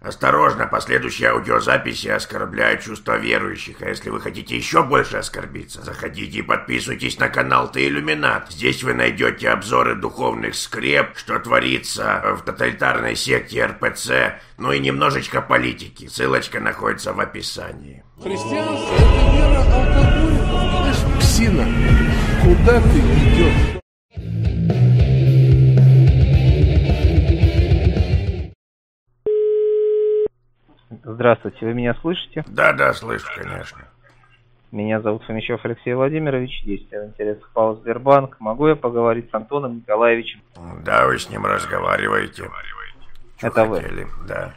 Осторожно, последующие аудиозаписи оскорбляют чувства верующих, а если вы хотите еще больше оскорбиться, заходите и подписывайтесь на канал Ты Иллюминат. Здесь вы найдете обзоры духовных скреп, что творится в тоталитарной секте РПЦ, ну и немножечко политики. Ссылочка находится в описании. Христианство — это вера алкоголиков. Знаешь, псина, куда ты идешь? Здравствуйте, вы меня слышите? Да, слышу, конечно. Меня зовут Фомичев Алексей Владимирович, действую в интересах ПАО «Сбербанк». Могу я поговорить с Антоном Николаевичем? Да, вы с ним разговариваете. Это хотели? Вы? Да.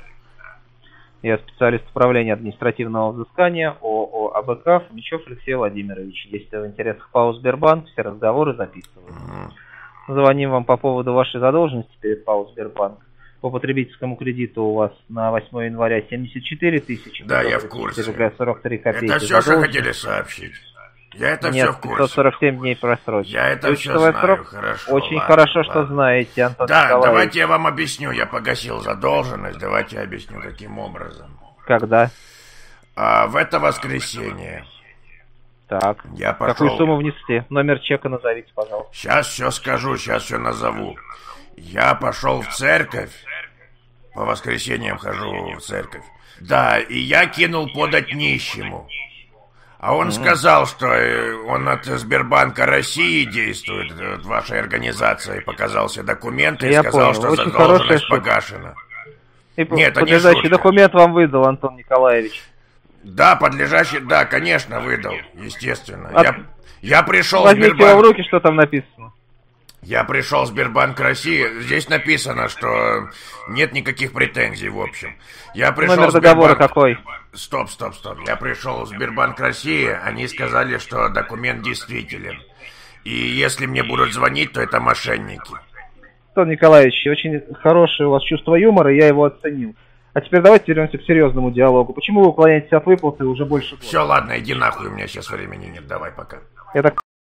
Я специалист управления административного взыскания ООО АБК Фомичев Алексей Владимирович. Действую в интересах ПАО «Сбербанк», все разговоры записываются. Звоним вам по поводу вашей задолженности перед ПАО «Сбербанк». По потребительскому кредиту у вас на 8 января 74 тысячи. Да, я в курсе. 43 копейки. Это все, что хотели сообщить. Я это Нет, все в курсе. 547 дней просрочки. Я это все знаю, хорошо. Очень ладно, хорошо, что знаете, Антон Николаевич. Давайте я вам объясню. Я погасил задолженность. Давайте я объясню, каким образом. Когда? В это воскресенье. Так. Я пошел... Какую сумму внесли? Номер чека назовите, пожалуйста. Сейчас все скажу, сейчас все назову. Я пошел в церковь. По воскресеньям хожу в церковь. Да, и я кинул подать нищему. А он сказал, что он от Сбербанка России действует, от вашей организации. Показал все документы и сказал, что задолженность погашена. И нет, это не подлежащий шутка. Документ вам выдал, Антон Николаевич. Да, подлежащий, да, конечно, выдал, естественно. Я пришел в Возьмите Сбербанк. его в руки, что там написано. Я пришел в Сбербанк России. Здесь написано, что нет никаких претензий, в общем. Я пришел Номер в Сбербанк... договора какой? Стоп. Я пришел в Сбербанк России. Они сказали, что документ действителен. И если мне будут звонить, то это мошенники. Антон Николаевич, очень хорошее у вас чувство юмора, я его оценил. А теперь давайте вернемся к серьезному диалогу. Почему вы уклоняетесь от выплаты уже больше года? Все, ладно, иди нахуй, у меня сейчас времени нет. Давай, пока. Это...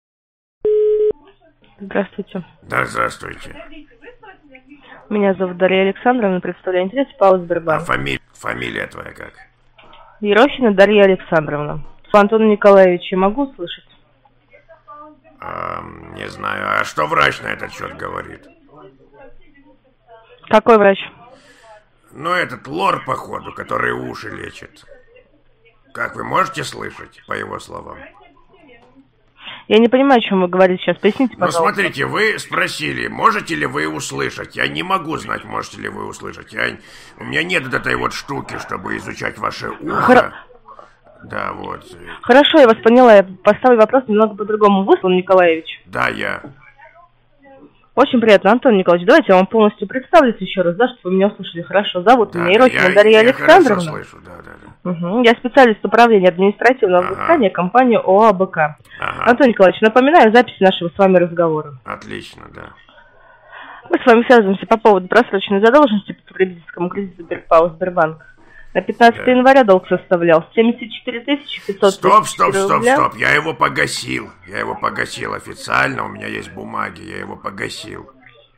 Здравствуйте. Да, здравствуйте. Меня зовут Дарья Александровна, представляю интерес ПАО «Сбербанк». А фамилия твоя как? Ерохина Дарья Александровна. Антона Николаевича могу услышать? Не знаю. А что врач на этот счет говорит? Какой врач? Ну, этот лор, походу, который уши лечит. Как вы можете слышать, по его словам? Я не понимаю, о чем вы говорите сейчас. Поясните, пожалуйста. Ну, смотрите, вы спросили, можете ли вы услышать. Я не могу знать, можете ли вы услышать. У меня нет вот этой вот штуки, чтобы изучать ваше ухо. Да, вот. Хорошо, я вас поняла. Я поставлю вопрос немного по-другому. Вы, Антон Николаевич? Да, я. Очень приятно, Антон Николаевич. Давайте я вам полностью представлюсь еще раз, да, чтобы вы меня услышали. Хорошо, зовут да, меня Ерохина Дарья Александровна. Я слышу, да. Угу. Я специалист управления административного взыскания компании ООО АБК. Антон Николаевич, напоминаю запись нашего с вами разговора. Отлично, да. Мы с вами связываемся по поводу просроченной задолженности по потребительскому кредиту ПАО «Сбербанк». На 15 января долг составлял 74 500 Стоп, рубля. я его погасил. Я его погасил официально, у меня есть бумаги, я его погасил.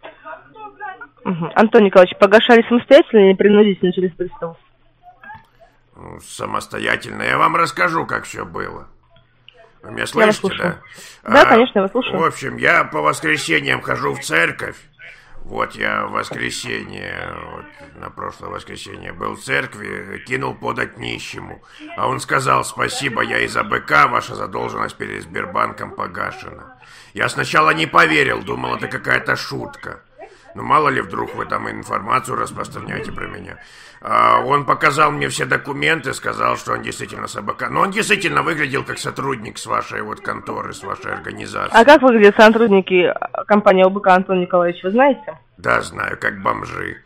Угу. Антон Николаевич, погашали самостоятельно или принудительно через приставов? Ну, самостоятельно. Я вам расскажу, как все было. Вы меня слышите, да? Да, конечно, я вас слушаю. В общем, я по воскресеньям хожу в церковь. Вот я в воскресенье, на прошлое воскресенье был в церкви, кинул подать нищему. А он сказал: спасибо, я из АБК, ваша задолженность перед Сбербанком погашена. Я сначала не поверил, думал, это какая-то шутка. Ну, мало ли, вдруг вы там информацию распространяете про меня. Он показал мне все документы, сказал, что он действительно с АБК. Но он действительно выглядел как сотрудник с вашей вот конторы, с вашей организации. А как выглядят сотрудники компании АБК, Антон Николаевич, вы знаете? Да, знаю, как бомжи.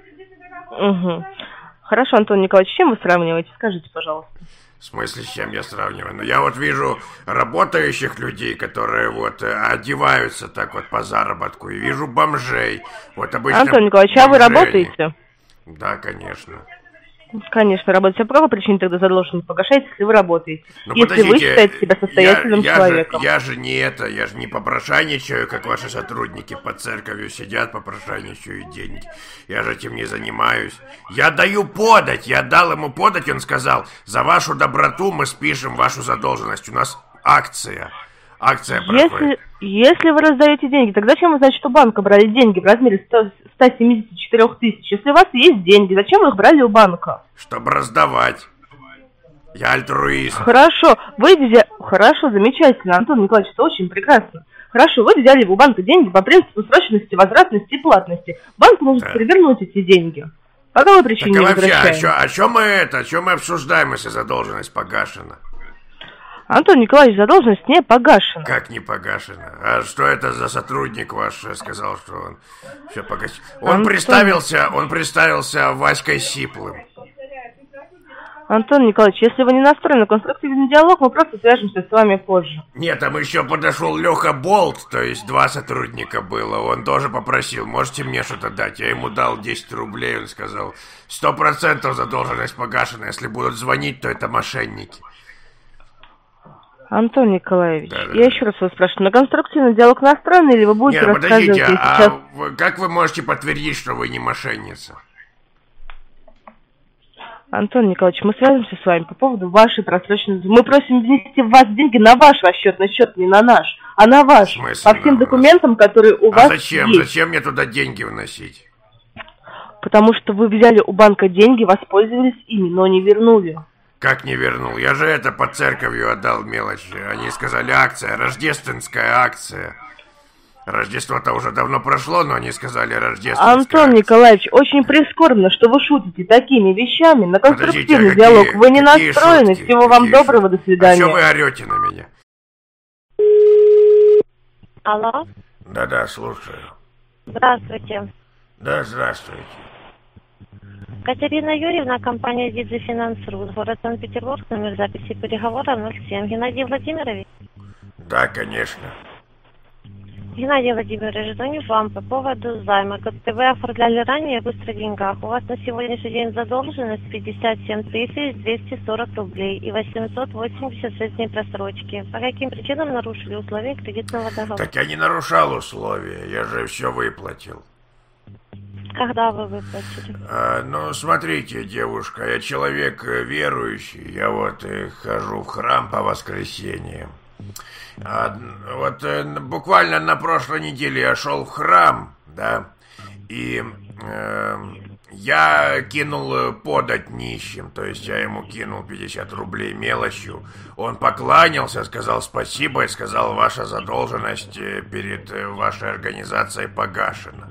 Угу. Хорошо, Антон Николаевич, с чем вы сравниваете? Скажите, пожалуйста. В смысле, с чем я сравниваю? Ну, я вот вижу работающих людей, которые вот одеваются так вот по заработку, и вижу бомжей. Вот обычно Антон Николаевич, бомжей. а вы работаете? Да, конечно. Конечно, работаете по какой причине тогда задолженность погашаете, если вы работаете? Ну, если вы считаете себя состоятельным человеком. Я же не попрошайничаю, как ваши сотрудники под церковью сидят, попрошайничаю деньги. Я же этим не занимаюсь. Я даю подать, я дал ему подать, он сказал, за вашу доброту мы спишем вашу задолженность. У нас акция. Акция проходит. Если вы раздаете деньги, тогда зачем вы, значит, у банка брали деньги в размере 174 тысяч? Если у вас есть деньги, зачем вы их брали у банка? Чтобы раздавать. Я альтруист. Хорошо, Хорошо, замечательно, Антон Николаевич, это очень прекрасно. Хорошо, вы взяли у банка деньги по принципу срочности, возвратности и платности. Банк может перевернуть эти деньги. По какой причине не возвращаем? О чем мы обсуждаем, если задолженность погашена? Антон Николаевич, задолженность не погашена. Как не погашена? А что это за сотрудник ваш сказал, что он все погасил? Он представился Васькой Сиплым. Антон Николаевич, если вы не настроены на конструктивный диалог, мы просто свяжемся с вами позже. Нет, там еще подошел Леха Болт, то есть 2 сотрудника было. Он тоже попросил, можете мне что-то дать? Я ему дал 10 рублей, он сказал, 100% задолженность погашена. Если будут звонить, то это мошенники. Антон Николаевич, я еще раз вас спрашиваю, на конструктивный диалог настроены или вы будете рассказывать сейчас? Как вы можете подтвердить, что вы не мошенница? Антон Николаевич, мы свяжемся с вами по поводу вашей просроченной... Мы просим внести в вас деньги на ваш расчетный счет, не на наш, а на ваш. По всем документам, которые у вас есть. Зачем мне туда деньги вносить? Потому что вы взяли у банка деньги, воспользовались ими, но не вернули. Как не вернул? Я же это под церковью отдал мелочь. Они сказали акция, рождественская акция. Рождество-то уже давно прошло, но они сказали рождественская Антон акция. Николаевич, очень прискорбно, что вы шутите такими вещами. На конструктивный диалог вы не настроены. Всего вам доброго, до свидания. А что вы орете на меня? Алло? Да-да, слушаю. Здравствуйте. Да, здравствуйте. Катерина Юрьевна, компания «Дидзефинанс.ру», город Санкт-Петербург, номер записи переговора 07. Геннадий Владимирович? Да, конечно. Геннадий Владимирович, звоню вам по поводу займа, который вы оформляли ранее в быстрых деньгах. У вас на сегодняшний день задолженность 57 240 рублей и 880 дней просрочки. По каким причинам нарушили условия кредитного договора? Так я не нарушал условия, я же все выплатил. Когда вы выплатили? Ну, смотрите, девушка, я человек верующий, я вот хожу в храм по воскресеньям. Буквально на прошлой неделе я шел в храм, да, и я кинул подать нищим, то есть я ему кинул 50 рублей мелочью. Он покланялся, сказал спасибо и сказал, ваша задолженность перед вашей организацией погашена.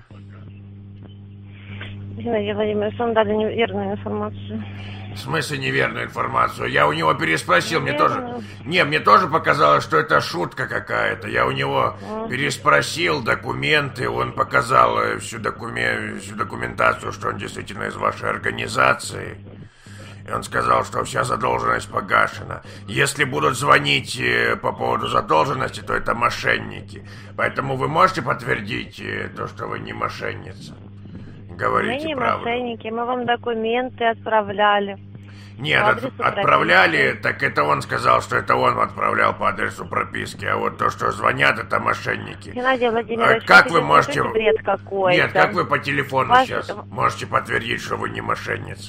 Геннадий Владимирович, вам дали неверную информацию. В смысле неверную информацию? Я у него переспросил, мне тоже показалось, что это шутка какая-то. Я у него переспросил документы, он показал всю документацию, что он действительно из вашей организации. И он сказал, что вся задолженность погашена. Если будут звонить по поводу задолженности, то это мошенники. Поэтому вы можете подтвердить то, что вы не мошенница? Говорите мы не правду. Мошенники, мы вам документы отправляли. Нет, отправляли, так это он сказал, что это он отправлял по адресу прописки, а вот то, что звонят, это мошенники. Геннадий Владимирович, как вы можете... бред какой-то. Нет, как вы по телефону сейчас можете подтвердить, что вы не мошенница?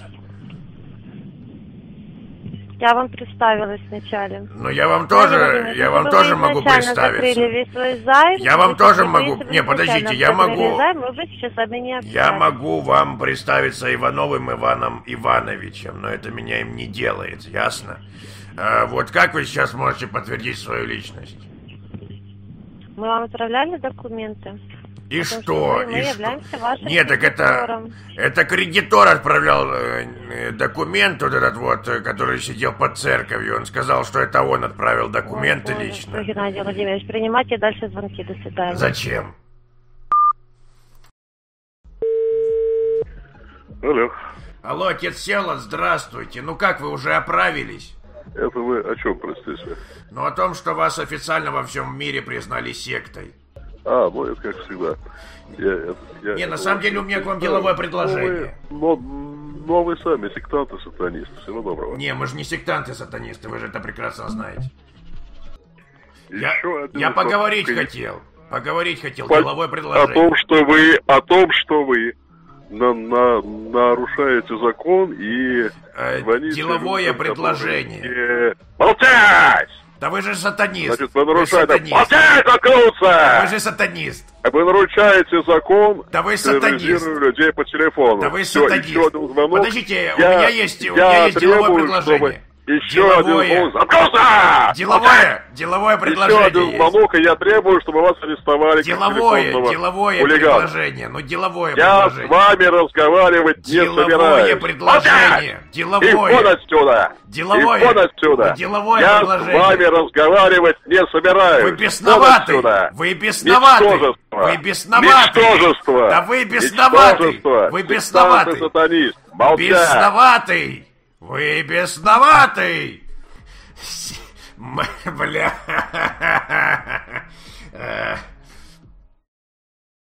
Я вам представилась вначале. Ну, я вам тоже могу представиться. Весь свой займ, я вам тоже могу... Не, подождите, я могу... Займ, вы сейчас об меня я могу вам представиться Ивановым Иваном Ивановичем, но это меня им не делает, ясно? Вот как вы сейчас можете подтвердить свою личность? Мы вам отправляли документы. И что? Мы являемся вашим Нет, так это кредитор отправлял документ, вот этот вот, который сидел под церковью. Он сказал, что это он отправил документы лично. Геннадий Владимирович, принимайте дальше звонки. До свидания. Зачем? Алло. Алло, отец Села, здравствуйте. Ну как, вы уже оправились? Это вы о чем, простите? Ну о том, что вас официально во всем мире признали сектой. Ну это как всегда. На самом деле у меня к вам деловое предложение. Ну, а вы сами сектанты-сатанисты. Всего доброго. Не, мы же не сектанты-сатанисты, вы же это прекрасно знаете. Еще один Я поговорить вопрос. хотел. Поговорить хотел, деловое предложение. О том, что вы нарушаете закон и звоните деловое людям, предложение. которые- Молчать! Да вы же сатанист. Значит, вы Вы нарушаете... сатанист. Молчать, заткнуться! Вы же сатанист. Вы нарушаете закон, Да вы сатанист. терроризируя людей по телефону. Да вы Всё, сатанист. еще один звонок. Подождите, у меня есть деловое требую, предложение. чтобы еще Деловое. один звонок. Заткнуться! Деловое Еще предложение один есть. звонок, и я требую, чтобы вас арестовали как телефонного Деловое хулигана. предложение. Ну, деловое Я с предложение. вами разговаривать не Деловое собираюсь. предложение. Молчать! Деловое. И вон отсюда! Деловое. И вон отсюда! Деловое Я предложение. с вами разговаривать не собираюсь. Вы бесноваты. Вон отсюда. Вы бесноваты. Ничтожество. Вы бесноваты. Ничтожество. Да вы бесноваты. Ничтожество. Вы бесноваты. Сектант-сатанист. Молчать. Бесноватый. Вы бесноватый. Бля.